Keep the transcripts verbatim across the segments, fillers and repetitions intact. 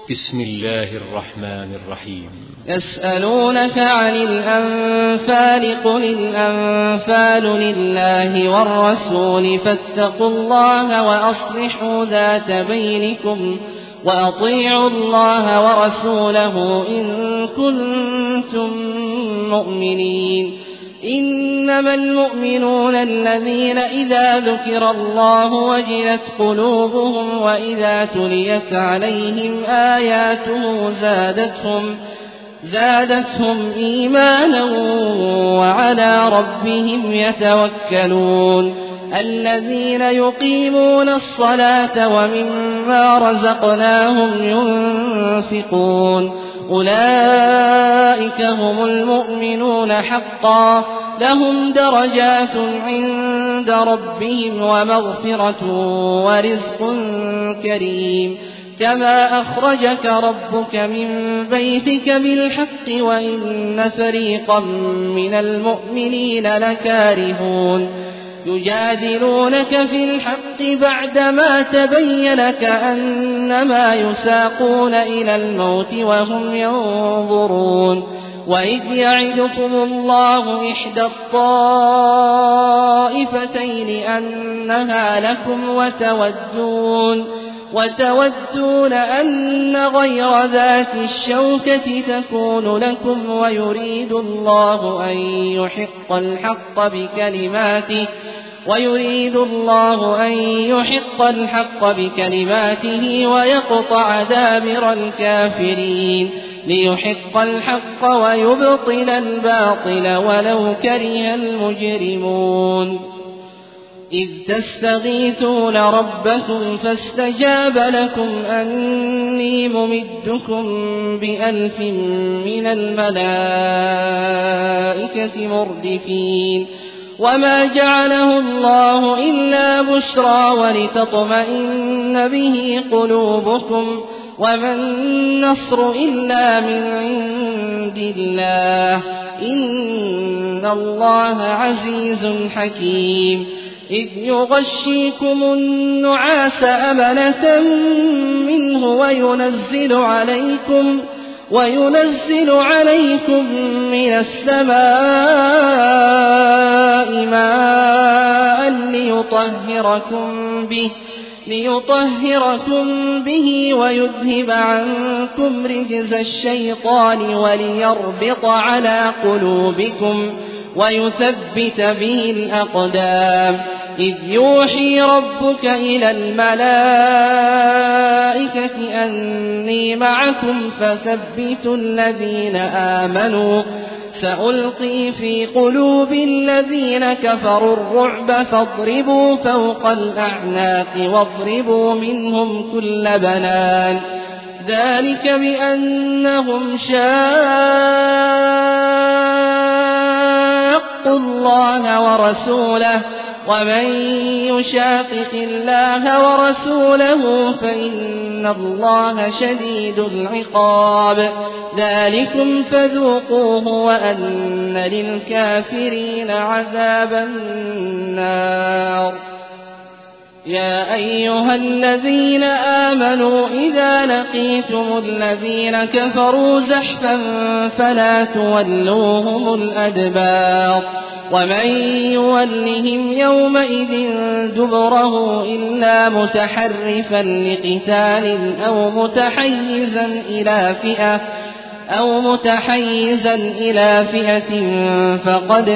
بسم الله الرحمن الرحيم. يسألونك عن الأنفال قل الأنفال لله والرسول فاتقوا الله وأصلحوا ذات بينكم وأطيعوا الله ورسوله إن كنتم مؤمنين. إنما المؤمنون الذين إذا ذكر الله وجلت قلوبهم وإذا تليت عليهم آياته زادتهم زادتهم إيمانا وعلى ربهم يتوكلون. الذين يقيمون الصلاة ومما رزقناهم ينفقون أولئك هم المؤمنون حقا لهم درجات عند ربهم ومغفرة ورزق كريم. كما أخرجك ربك من بيتك بالحق وإن فريقا من المؤمنين لكارهون يجادلونك في الحق بعدما تبين كأنما يساقون إلى الموت وهم ينظرون. وإذ يعدكم الله إحدى الطائفتين أنها لكم وتودون وتودون أن غير ذات الشوكة تكون لكم ويريد الله أن يحق الحق بكلماته ويريد الله أن يحق الحق بكلماته ويقطع دابر الكافرين ليحق الحق ويبطل الباطل ولو كره المجرمون. إذ تستغيثون ربكم فاستجاب لكم أني ممدكم بألف من الملائكة مردفين. وما جعله الله إلا بشرى ولتطمئن به قلوبكم وما النصر إلا من عند الله إن الله عزيز حكيم. إذ يغشيكم النعاس أمنة منه وينزل عليكم وينزل عليكم من السماء ماء ليطهركم به ليطهركم به ويذهب عنكم رجز الشيطان وليربط على قلوبكم ويثبت به الأقدام. إذ يوحي ربك إلى الملائكة أني معكم فثبتوا الذين آمنوا سألقي في قلوب الذين كفروا الرعب فاضربوا فوق الأعناق واضربوا منهم كل بنان. ذلك بأنهم شاقوا الله ورسوله ومن يشاقق الله ورسوله فإن الله شديد العقاب. ذلكم فذوقوه وأن للكافرين عذاب النار. يا أيها الذين آمنوا إذا لقيتم الذين كفروا زحفا فلا تولوهم الأدبار ومن يولهم يومئذ دبره إلا متحرفا لقتال أو متحيزا إلى فئة أو متحيزا إلى فئة فقد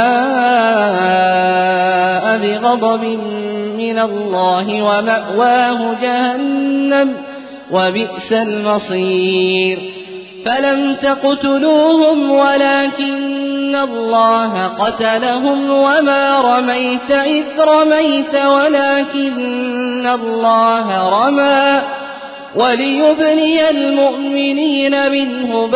باء بغضب من الله ومأواه جهنم وبئس المصير. فلم تقتلوهم ولكن الله قتلهم وما رميت إذ رميت ولكن الله رمى وليبني المؤمنين منه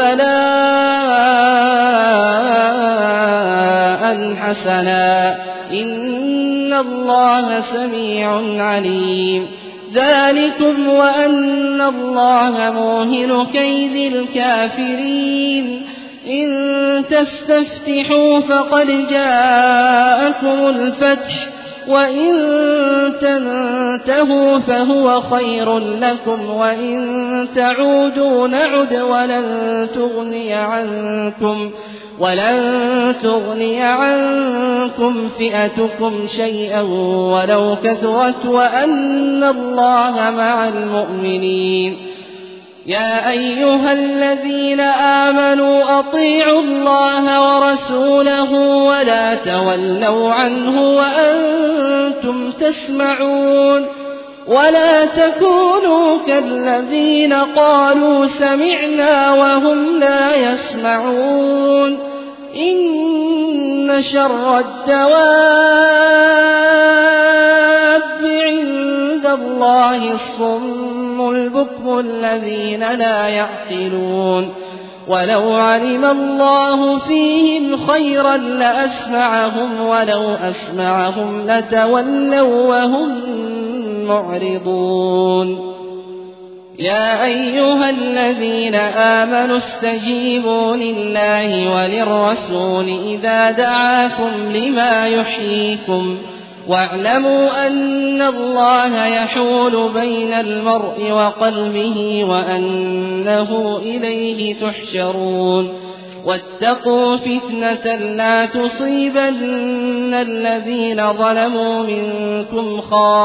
بلاء حسنا إن الله سميع عليم. ذلكم وأن الله موهن كيد الكافرين. إن تستفتحوا فقد جاءكم الفتح وإن تنتهوا فهو خير لكم وإن تعودوا نعد ولن تغني عنكم ولن تغني عنكم فئتكم شيئا ولو كثرت وأن الله مع المؤمنين. يا أيها الذين آمنوا أطيعوا الله ورسوله ولا تولوا عنه وأنتم تسمعون ولا تكونوا كالذين قالوا سمعنا وهم لا يسمعون. إن شر الدواب عند الله الصم البكم الذين لا يعقلون. ولو علم الله فيهم خيرا لأسمعهم ولو أسمعهم لتولوا وهم معرضون. يا أيها الذين آمنوا استجيبوا لله وللرسول إذا دعاكم لما يحييكم واعلموا أن الله يحول بين المرء وقلبه وأنه إليه تحشرون. واتقوا فتنة لا تصيبن الذين ظلموا منكم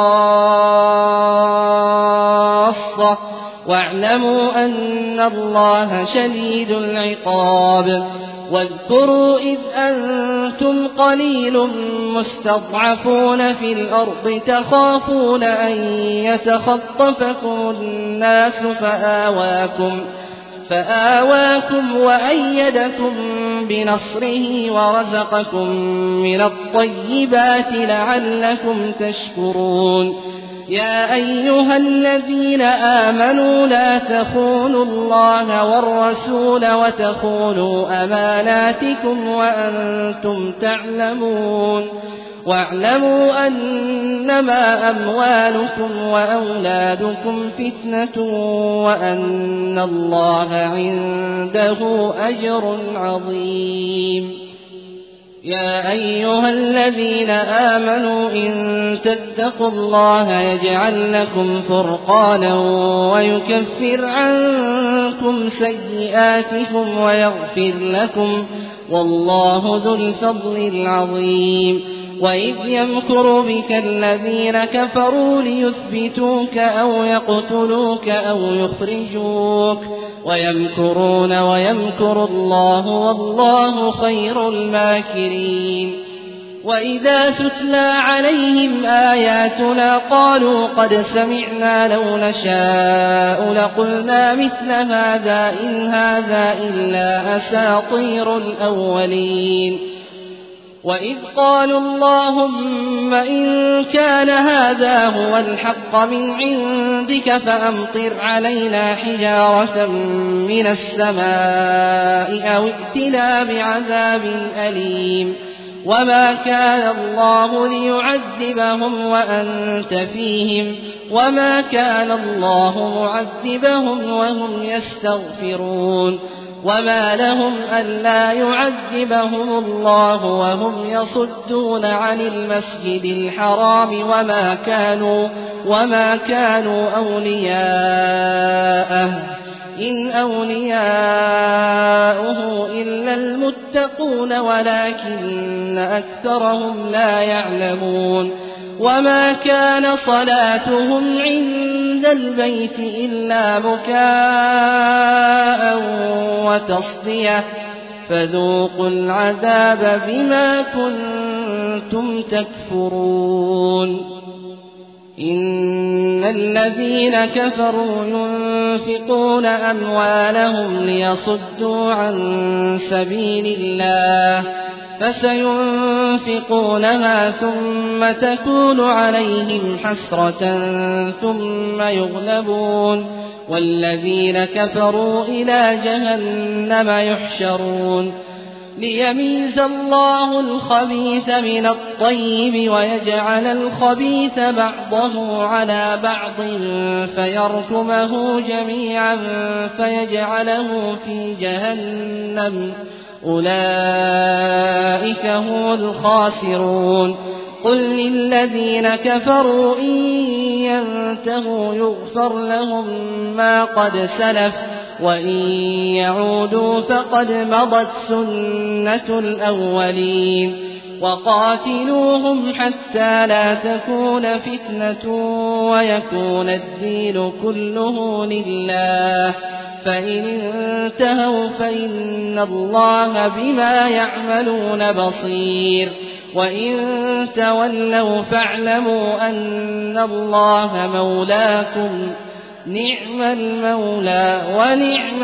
خاصة واعلموا أن الله شديد العقاب. واذكروا إذ أنتم قليل مستضعفون في الأرض تخافون أن يتخطفكم الناس فآواكم فآواكم وأيدكم بنصره ورزقكم من الطيبات لعلكم تشكرون. يا أيها الذين آمنوا لا تخونوا الله والرسول وتخونوا أماناتكم وأنتم تعلمون. واعلموا أنما أموالكم وأولادكم فتنة وأن الله عنده أجر عظيم. يا أيها الذين آمنوا إن تتقوا الله يجعل لكم فرقانا ويكفر عنكم سيئاتكم ويغفر لكم والله ذو الفضل العظيم. وإذ يمكر بك الذين كفروا ليثبتوك أو يقتلوك أو يخرجوك ويمكرون ويمكر الله والله خير الماكرين. وإذا تتلى عليهم آياتنا قالوا قد سمعنا لو نشاء لقلنا مثل هذا إن هذا إلا أساطير الأولين. وإذ قالوا اللهم إن كان هذا هو الحق من عندك فأمطر علينا حجارة من السماء أو ائتنا بعذاب أليم. وما كان الله ليعذبهم وأنت فيهم وما كان الله معذبهم وهم يستغفرون. وما لهم ألا يعذبهم الله وهم يصدون عن المسجد الحرام وما كانوا وما كانوا أولياءه إن أولياؤه إلا المتقون ولكن أكثرهم لا يعلمون. وما كان صلاتهم عند البيت إلا مكاء وتصدية فذوقوا العذاب بما كنتم تكفرون. إن الذين كفروا ينفقون أموالهم ليصدوا عن سبيل الله فسينفقونها ثم تكون عليهم حسرة ثم يغلبون والذين كفروا إلى جهنم يحشرون. ليميز الله الخبيث من الطيب ويجعل الخبيث بعضه على بعض فيركمه جميعا فيجعله في جهنم أولئك هم الخاسرون. قل للذين كفروا إن ينتهوا يغفر لهم ما قد سلف وإن يعودوا فقد مضت سنة الأولين وقاتلوهم حتى لا تكون فتنة ويكون الدين كله لله فإن انتهوا فإن الله بما يعملون بصير وإن تولوا فاعلموا أن الله مولاكم نعم المولى ونعم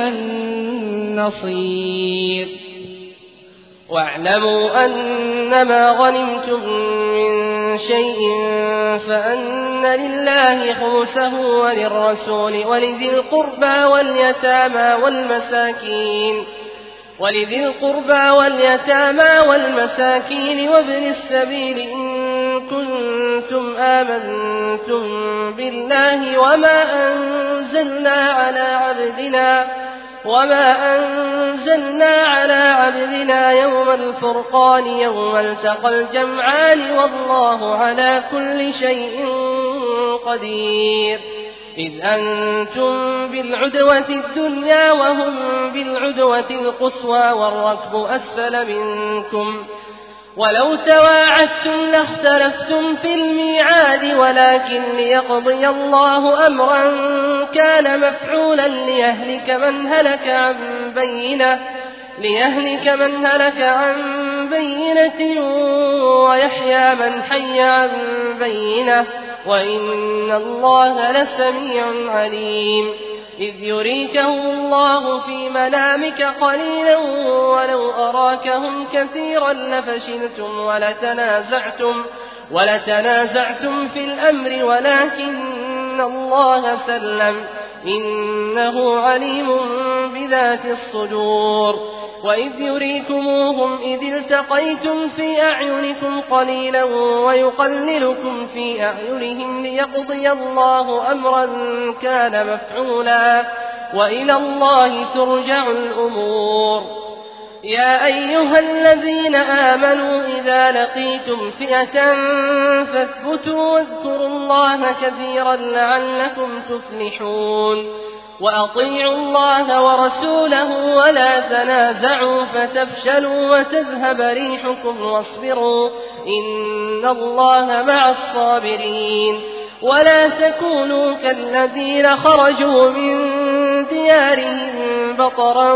النصير واعلموا أنما غنمتم من شيء فأن لله خمسه وللرسول ولذي القربى واليتامى والمساكين ولذي القربى واليتامى والمساكين وابن السبيل إن كنتم آمنتم بالله وما أنزلنا على عبدنا وما أنزلنا على عبدنا يوم الفرقان يوم التقى الجمعان والله على كل شيء قدير إذ أنتم بالعدوة الدنيا وهم بالعدوة القصوى والركب أسفل منكم ولو تواعدتم لاختلفتم في الميعاد ولكن ليقضي الله أمرا كان مفعولا ليهلك من هلك عن بينة ليهلك من هلك عن بينة ويحيى من حي عن بينة وإن الله لسميع عليم إذ يريكهم الله في منامك قليلا ولو أراكهم كثيرا لفشلتم ولتنازعتم, ولتنازعتم في الأمر ولكن الله سلم إنه عليم بذات الصدور وإذ يريكموهم إذ التقيتم في أعينكم قليلا ويقللكم في أعينهم ليقضي الله أمرا كان مفعولا وإلى الله ترجع الأمور يا أيها الذين آمنوا إذا لقيتم فئة فاثبتوا واذكروا الله كثيرا لعلكم تفلحون وأطيعوا الله ورسوله ولا تنازعوا فتفشلوا وتذهب ريحكم واصبروا إن الله مع الصابرين ولا تكونوا كالذين خرجوا من ديارهم بطرا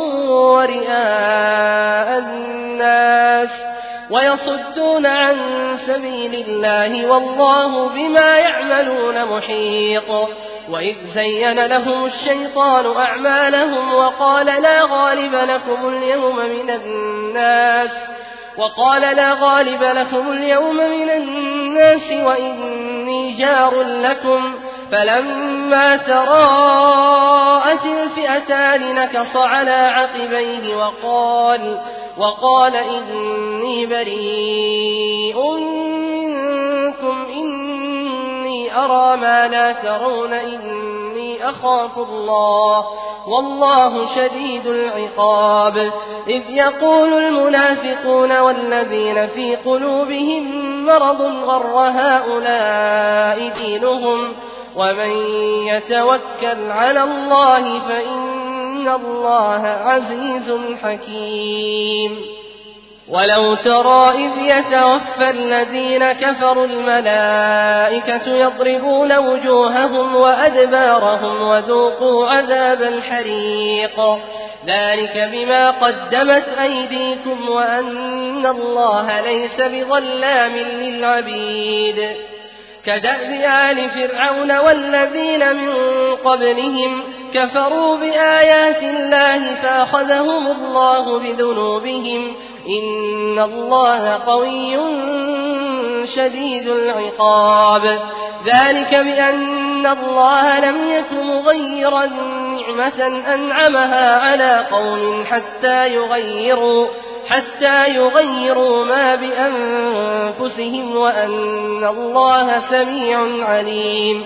ورئاء الناس ويصدون عن سبيل الله والله بما يعملون محيط وإذ زين لهم الشيطان أعمالهم وقال لا غالب لكم اليوم من الناس وقال لا غالب لكم اليوم من الناس وإني جار لكم فلما تراءت الفئتان نكص على عقبيه وقال وقال إني بريء منكم إني أرى ما لا ترون إني أخاف الله والله شديد العقاب إذ يقول المنافقون والذين في قلوبهم مرض غر هؤلاء دينهم ومن يتوكل على الله فإن الله عزيز حكيم ولو ترى إذ يتوفى الذين كفروا الملائكة يضربون وجوههم وأدبارهم وذوقوا عذاب الحريق ذلك بما قدمت أيديكم وأن الله ليس بظلام للعبيد كدأب آل فرعون والذين من قبلهم كفروا بآيات الله فأخذهم الله بذنوبهم إن الله قوي شديد العقاب ذلك بأن الله لم يكن مغيرا نعمة أنعمها على قوم حتى يغيروا حتى يغيروا ما بأنفسهم وأن الله سميع عليم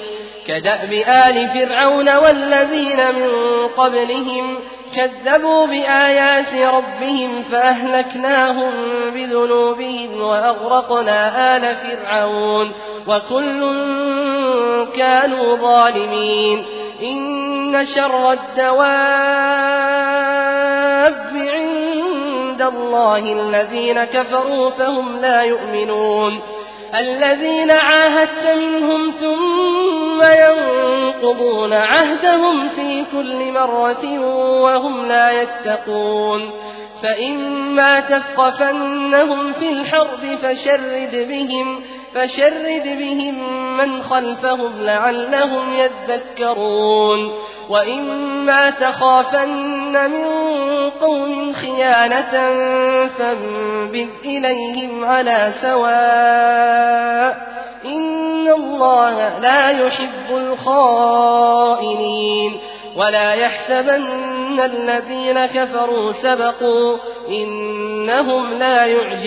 كدأب آل فرعون والذين من قبلهم كذبوا بآيات ربهم فأهلكناهم بذنوبهم وأغرقنا آل فرعون وكل كانوا ظالمين إن شر الدواب عند الله الذين كفروا فهم لا يؤمنون الذين عاهدت منهم ثم ينقضون عهدهم في كل مرة وهم لا يتقون فإما تثقفنهم في الحرب فشرد بهم فشرد بهم من خلفهم لعلهم يذكرون وإما تخافن من قوم خيانة فانبذ إليهم على سواء إن الله لا يحب الخائنين ولا يحسبن الذين كفروا سبقوا إنهم لا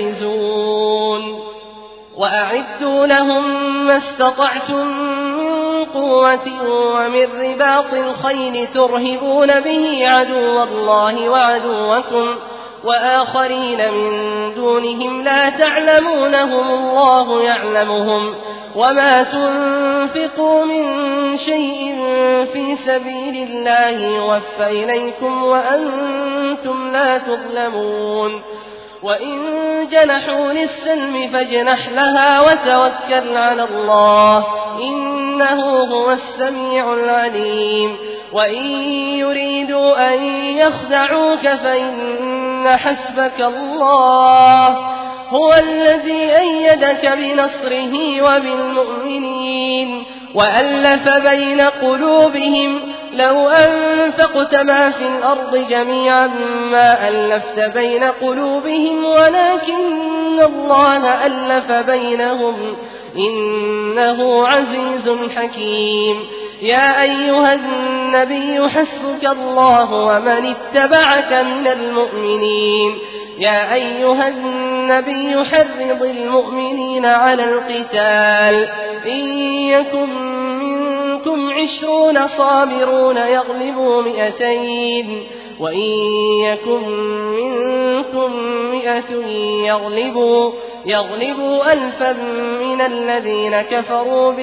يعجزون وأعدوا لهم ما استطعتم من قوة ومن رباط الخيل ترهبون به عدو الله وعدوكم وآخرين من دونهم لا تعلمونهم الله يعلمهم وما تنفقوا من شيء في سبيل الله يوفى إليكم وأنتم لا تظلمون وإن جنحوا للسلم فاجنح لها وتوكل على الله إنه هو السميع العليم وإن يريدوا أن يخدعوك فإن حسبك الله هو الذي أيدك بنصره وبالمؤمنين وألف بين قلوبهم لو أنفقت ما في الأرض جميعا ما ألفت بين قلوبهم ولكن الله ألف بينهم إنه عزيز حكيم يا أيها النبي حسبك الله ومن اتبعك من المؤمنين يا أيها النبي حرض المؤمنين على القتال إن يكن منكم عشرون صابرون يغلبوا مئتين وإن يكن منكم مئة يغلبوا, يغلبوا ألفا من الذين كفروا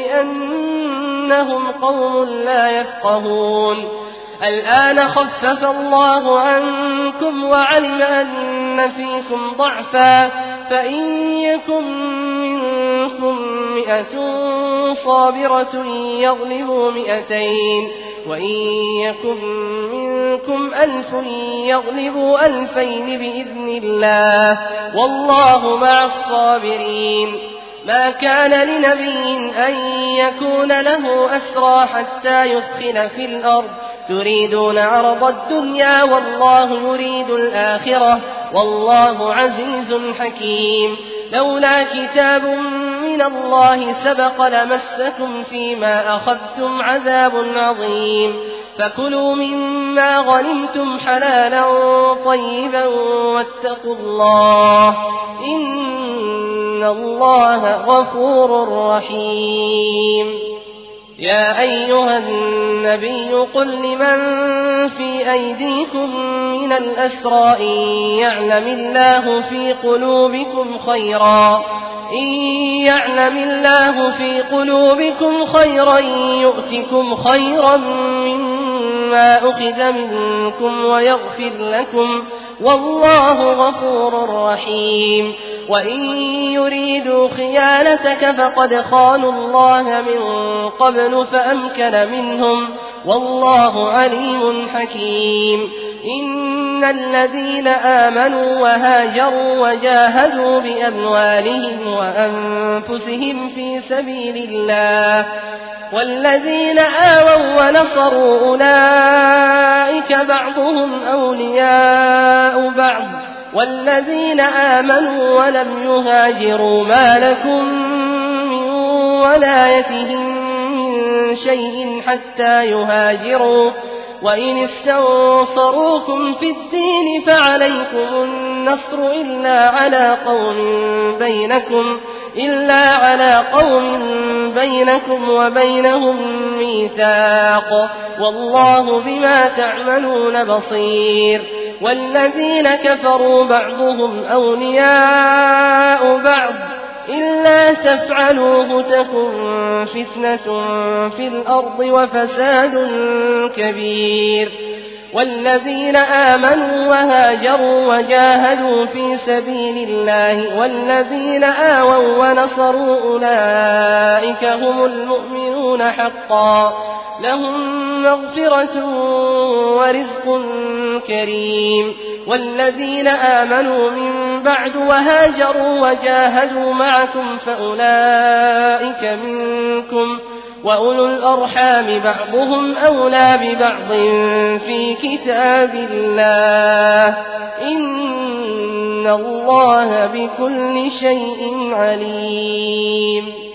بأنهم قوم لا يفقهون الآن خفف الله عنكم وعلم أن فيكم ضعفا فإن يكن منكم مئة صابرة يغلبوا مئتين وإن يكن منكم ألف يغلبوا ألفين بإذن الله والله مع الصابرين ما كان لنبي أن يكون له أسرى حتى يثخن في الأرض تريدون عرض الدنيا والله يريد الآخرة والله عزيز حكيم لولا كتاب من الله سبق لمسكم فيما أخذتم عذاب عظيم فكلوا مما غنمتم حلالا طيبا واتقوا الله إن الله غفور رحيم يا أيها النبي قل لمن في أيديكم من الأسرى إن يعلم الله في قلوبكم خيرا إن يعلم الله في قلوبكم خيرا يؤتكم خيرا مما أخذ منكم ويغفر لكم والله غفور رحيم وإن يريدوا خيانتك فقد خانوا الله من قبل فأمكن منهم والله عليم حكيم إن الذين آمنوا وهاجروا وجاهدوا بأموالهم وأنفسهم في سبيل الله والذين آووا ونصروا أولئك بعضهم أولياء بعض والذين آمنوا ولم يهاجروا ما لكم من ولايتهم من شيء حتى يهاجروا وإن استنصروكم في الدين فعليكم النصر إلا على قوم بينكم إلا على قوم بينكم وبينهم ميثاق والله بما تعملون بصير والذين كفروا بعضهم أولياء بعض إلا تفعلوه تكن فتنة في الأرض وفساد كبير والذين آمنوا وهاجروا وجاهدوا في سبيل الله والذين آووا ونصروا أولئك هم المؤمنون حقا لهم مغفرة ورزق كريم والذين آمنوا من بعد وهاجروا وجاهدوا معكم فأولئك منكم وأولو الأرحام بعضهم أولى ببعض في كتاب الله إن الله بكل شيء عليم